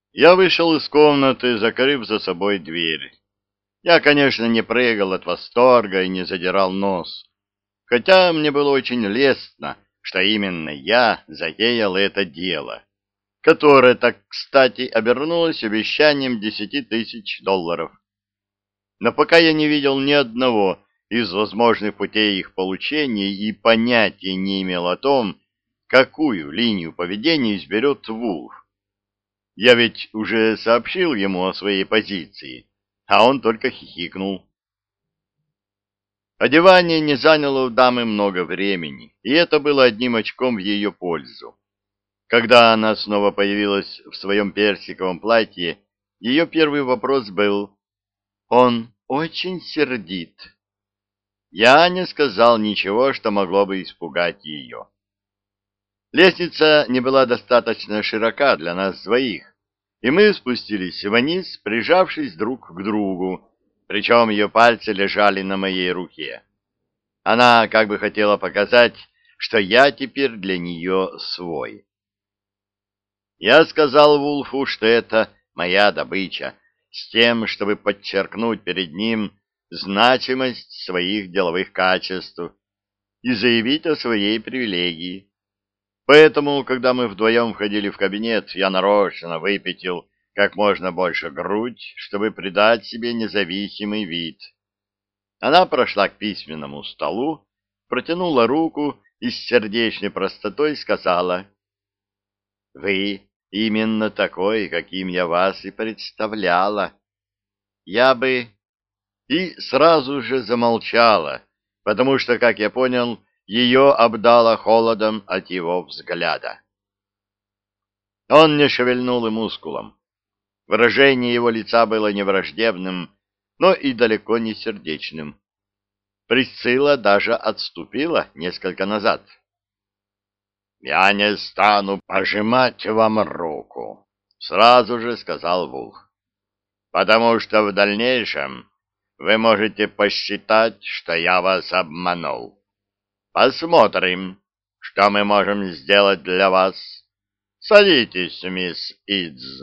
Я вышел из комнаты, закрыв за собой дверь. Я, конечно, не прыгал от восторга и не задирал нос, хотя мне было очень лестно, что именно я затеял это дело, которое так кстати обернулось обещанием $10 000. Но пока я не видел ни одного из возможных путей их получения и понятия не имел о том, какую линию поведения изберет Вулф. Я ведь уже сообщил ему о своей позиции, а он только хихикнул. Одевание не заняло у дамы много времени, и это было одним очком в ее пользу. Когда она снова появилась в своем персиковом платье, ее первый вопрос был: «Он очень сердит». Я не сказал ничего, что могло бы испугать ее. Лестница не была достаточно широка для нас двоих, и мы спустились вниз, прижавшись друг к другу, причем ее пальцы лежали на моей руке. Она как бы хотела показать, что я теперь для нее свой. Я сказал Вулфу, что это моя добыча, с тем, чтобы подчеркнуть перед ним значимость своих деловых качеств и заявить о своей привилегии. Поэтому, когда мы вдвоем входили в кабинет, я нарочно выпятил как можно больше грудь, чтобы придать себе независимый вид. Она прошла к письменному столу, протянула руку и с сердечной простотой сказала: «Вы именно такой, каким я вас и представляла. Я бы...» И сразу же замолчала, потому что, как я понял, ее обдало холодом от его взгляда. Он не шевельнул и мускулом. Выражение его лица было не враждебным, но и далеко не сердечным. Присцилла даже отступила несколько назад. «Я не стану пожимать вам руку», — сразу же сказал Вулф, «потому что в дальнейшем вы можете посчитать, что я вас обманул. Посмотрим, что мы можем сделать для вас. Садитесь, мисс Идз».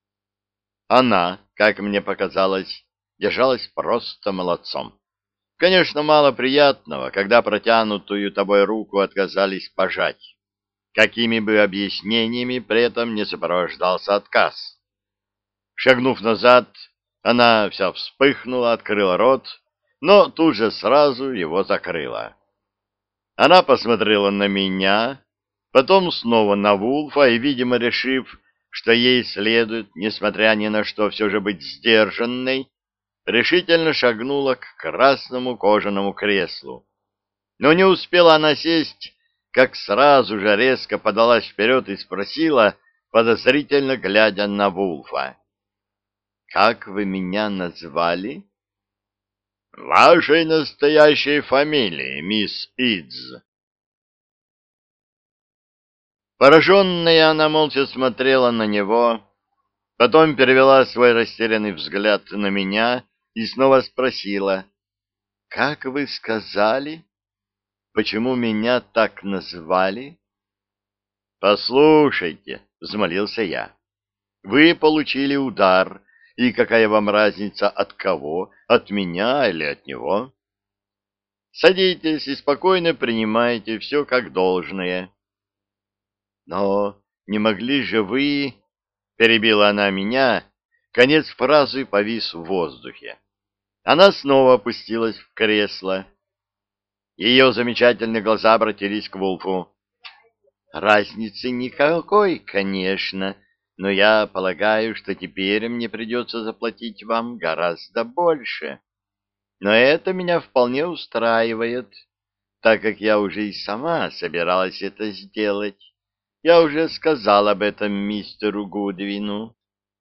Она, как мне показалось, держалась просто молодцом. Конечно, мало приятного, когда протянутую тобой руку отказались пожать, какими бы объяснениями при этом не сопровождался отказ. Шагнув назад, она вся вспыхнула, открыла рот, но тут же сразу его закрыла. Она посмотрела на меня, потом снова на Вулфа и, видимо, решив, что ей следует, несмотря ни на что, все же быть сдержанной, решительно шагнула к красному кожаному креслу. Но не успела она сесть, как сразу же резко подалась вперед и спросила, подозрительно глядя на Вулфа: «Как вы меня назвали?» «Вашей настоящей фамилии, мисс Идз». Пораженная, она молча смотрела на него, потом перевела свой растерянный взгляд на меня и снова спросила: «Как вы сказали? Почему меня так назвали?» «Послушайте», — взмолился я, — «вы получили удар, и какая вам разница от кого, от меня или от него? Садитесь и спокойно принимайте все как должное». «Но не могли же вы...» — перебила она меня, конец фразы повис в воздухе. Она снова опустилась в кресло. Ее замечательные глаза обратились к Вулфу. «Разницы никакой, конечно, но я полагаю, что теперь мне придется заплатить вам гораздо больше. Но это меня вполне устраивает, так как я уже и сама собиралась это сделать. Я уже сказал об этом мистеру Гудвину».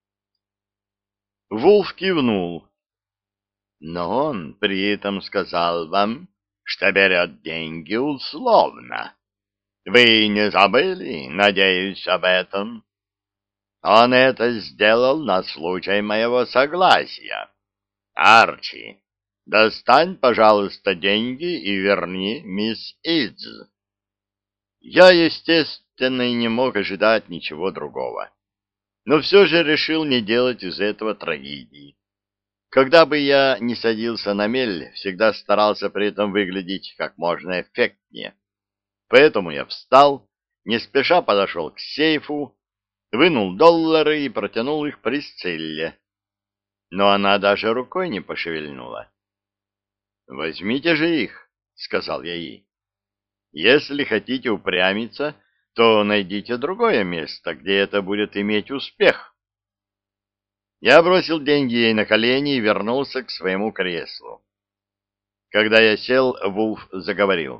Вулф кивнул. «Но он при этом сказал вам, что берет деньги условно. Вы не забыли, надеюсь, об этом? Он это сделал на случай моего согласия. Арчи, достань, пожалуйста, деньги и верни мисс Идз». Я, естественно, и не мог ожидать ничего другого. но все же решил не делать из этого трагедии. Когда бы я ни садился на мель, всегда старался при этом выглядеть как можно эффектнее. Поэтому я встал, не спеша подошел к сейфу, вынул доллары и протянул их Присцилле. Но она даже рукой не пошевельнула. «Возьмите же их», — сказал я ей. «Если хотите упрямиться, то найдите другое место, где это будет иметь успех». Я бросил деньги ей на колени и вернулся к своему креслу. Когда я сел, Вулф заговорил.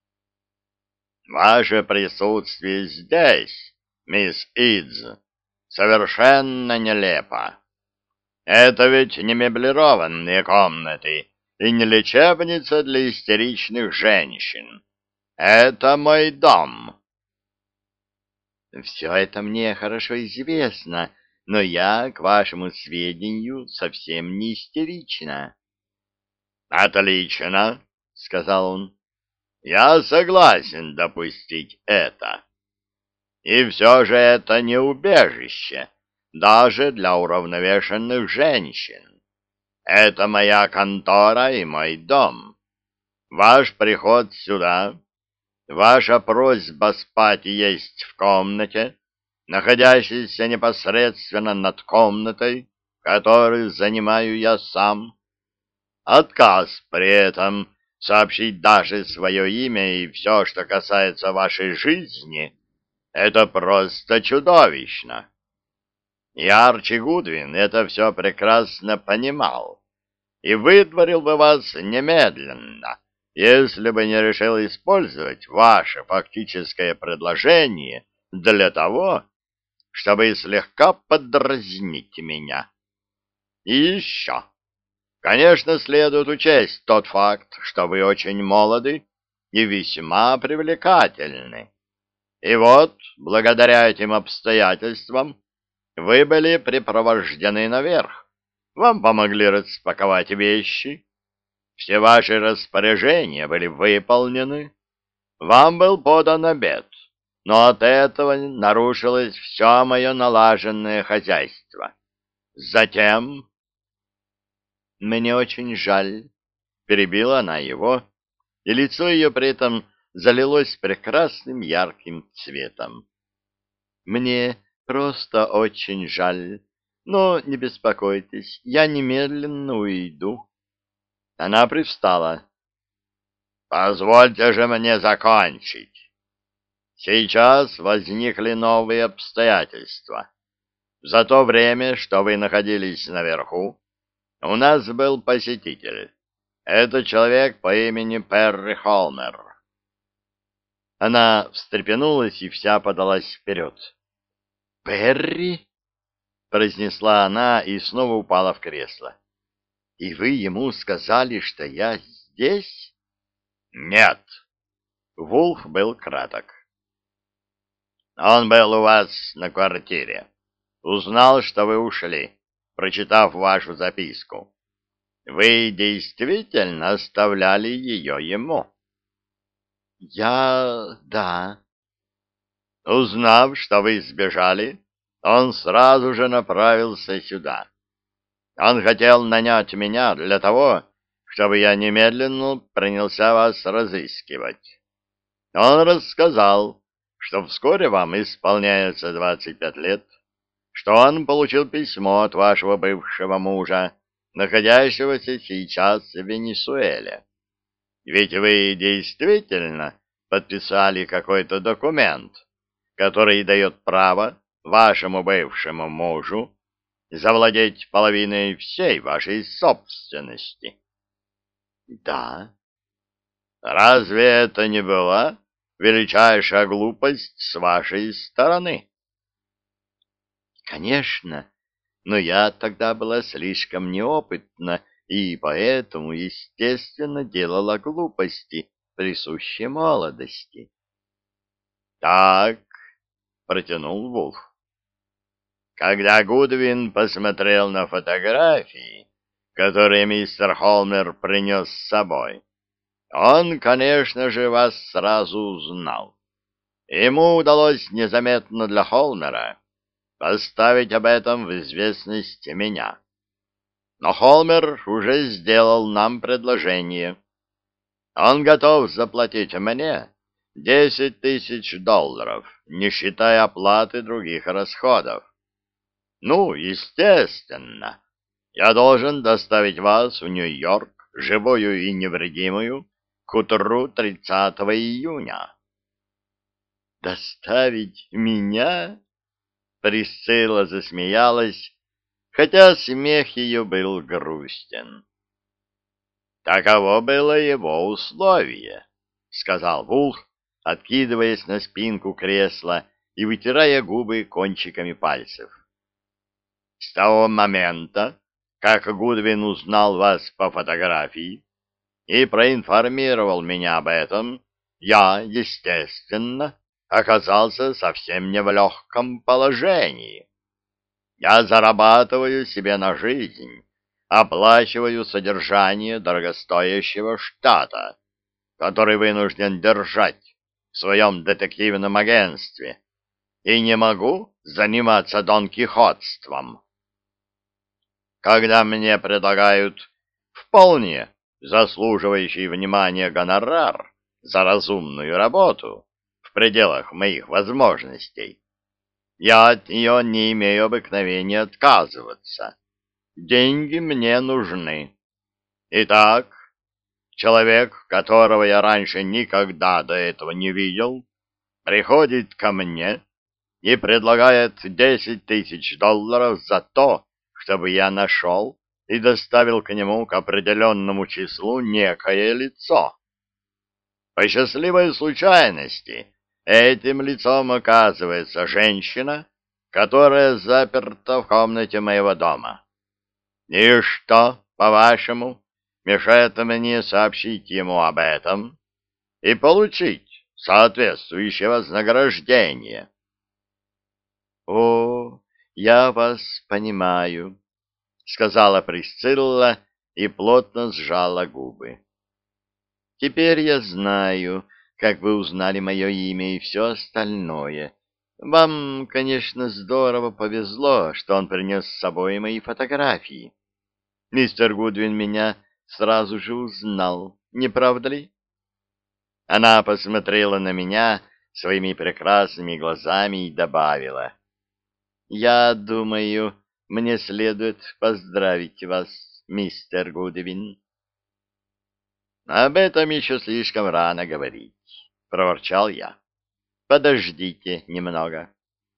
«Ваше присутствие здесь, мисс Идз, совершенно нелепо. Это ведь не меблированные комнаты и не лечебница для истеричных женщин. Это мой дом». «Все это мне хорошо известно, но я, к вашему сведению, совсем не истерична». «Отлично», — сказал он. «Я согласен допустить это. И все же это не убежище, даже для уравновешенных женщин. Это моя контора и мой дом. Ваш приход сюда, ваша просьба спать и есть в комнате, находящейся непосредственно над комнатой, которую занимаю я сам. Отказ при этом сообщить даже свое имя и все, что касается вашей жизни, это просто чудовищно. И Арчи Гудвин это все прекрасно понимал и выдворил бы вас немедленно, если бы не решил использовать ваше фактическое предложение для того, чтобы слегка подразнить меня. И еще. Конечно, следует учесть тот факт, что вы очень молоды и весьма привлекательны. И вот, благодаря этим обстоятельствам, вы были припровождены наверх. Вам помогли распаковать вещи. Все ваши распоряжения были выполнены. Вам был подан обед. Но от этого нарушилось все мое налаженное хозяйство. Затем... «Мне очень жаль», — перебила она его, и лицо ее при этом залилось прекрасным ярким цветом. «Мне просто очень жаль, но не беспокойтесь, я немедленно уйду». Она привстала. «Позвольте же мне закончить. Сейчас возникли новые обстоятельства. За то время, что вы находились наверху, у нас был посетитель. Это человек по имени Перри Холмер». Она встрепенулась и вся подалась вперед. «Перри?» — произнесла она и снова упала в кресло. «И вы ему сказали, что я здесь?» «Нет». Вулф был краток. «Он был у вас на квартире. Узнал, что вы ушли, прочитав вашу записку. Вы действительно оставляли ее ему?» «Да». «Узнав, что вы сбежали, он сразу же направился сюда. Он хотел нанять меня для того, чтобы я немедленно принялся вас разыскивать. Он рассказал, что вскоре вам исполняется 25 лет, что он получил письмо от вашего бывшего мужа, находящегося сейчас в Венесуэле. Ведь вы действительно подписали какой-то документ, который дает право вашему бывшему мужу завладеть половиной всей вашей собственности. Да. Разве это не была величайшая глупость с вашей стороны? Конечно, но я тогда была слишком неопытна и поэтому, естественно, делала глупости, присущие молодости. Так, протянул Вулф. Когда Гудвин посмотрел на фотографии, которые мистер Холмер принес с собой, он, конечно же, вас сразу узнал. Ему удалось незаметно для Холмера поставить об этом в известность меня. Но Холмер уже сделал нам предложение. Он готов заплатить мне 10 тысяч долларов, не считая оплаты других расходов. Ну, естественно, я должен доставить вас в Нью-Йорк, живую и невредимую, к утру 30 июня. «Доставить меня?» Присцилла засмеялась, хотя смех ее был грустен. «Таково было его условие», — сказал Вулф, откидываясь на спинку кресла и вытирая губы кончиками пальцев. «С того момента, как Гудвин узнал вас по фотографии и проинформировал меня об этом, я, естественно, оказался совсем не в легком положении. Я зарабатываю себе на жизнь, оплачиваю содержание дорогостоящего штата, который вынужден держать в своем детективном агентстве, и не могу заниматься донкихотством. Когда мне предлагают вполне заслуживающий внимания гонорар за разумную работу в пределах моих возможностей, я от нее не имею обыкновения отказываться. Деньги мне нужны. Итак, человек, которого я раньше никогда до этого не видел, приходит ко мне и предлагает 10 тысяч долларов за то, чтобы я нашел и доставил к нему к определенному числу некое лицо. По счастливой случайности этим лицом оказывается женщина, которая заперта в комнате моего дома. И что, по-вашему, мешает мне сообщить ему об этом и получить соответствующее вознаграждение? — О, я вас понимаю, — сказала Присцилла и плотно сжала губы. — Теперь я знаю, как вы узнали мое имя и все остальное. Вам, конечно, здорово повезло, что он принес с собой мои фотографии. Мистер Гудвин меня сразу же узнал, не правда ли? Она посмотрела на меня своими прекрасными глазами и добавила: «Я думаю, мне следует поздравить вас, мистер Гудвин». «Об этом еще слишком рано говорить», — проворчал я. «Подождите немного».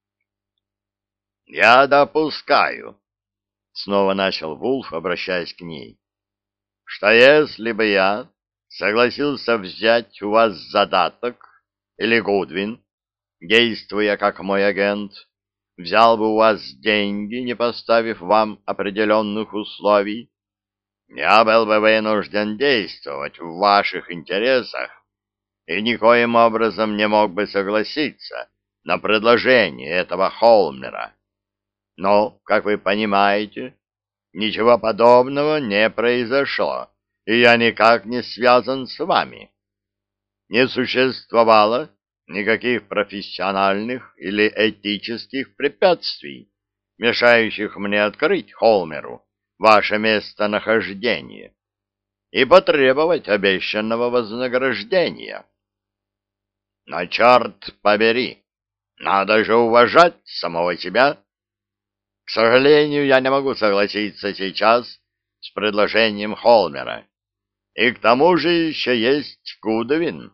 «Я допускаю», — снова начал Вулф, обращаясь к ней, «что если бы я согласился взять у вас задаток, или Гудвин, действуя как мой агент, взял бы у вас деньги, не поставив вам определенных условий, я был бы вынужден действовать в ваших интересах и никоим образом не мог бы согласиться на предложение этого Холмера. Но, как вы понимаете, ничего подобного не произошло, и я никак не связан с вами. Не существовало никаких профессиональных или этических препятствий, мешающих мне открыть Холмеру ваше местонахождение и потребовать обещанного вознаграждения. Но, черт побери, надо же уважать самого себя. К сожалению, я не могу согласиться сейчас с предложением Холмера. И к тому же еще есть Гудвин.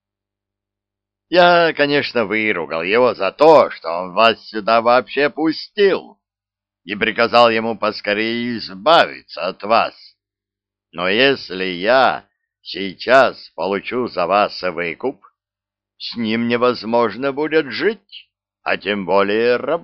Я, конечно, выругал его за то, что он вас сюда вообще пустил, и приказал ему поскорее избавиться от вас. Но если я сейчас получу за вас выкуп, с ним невозможно будет жить, а тем более работать.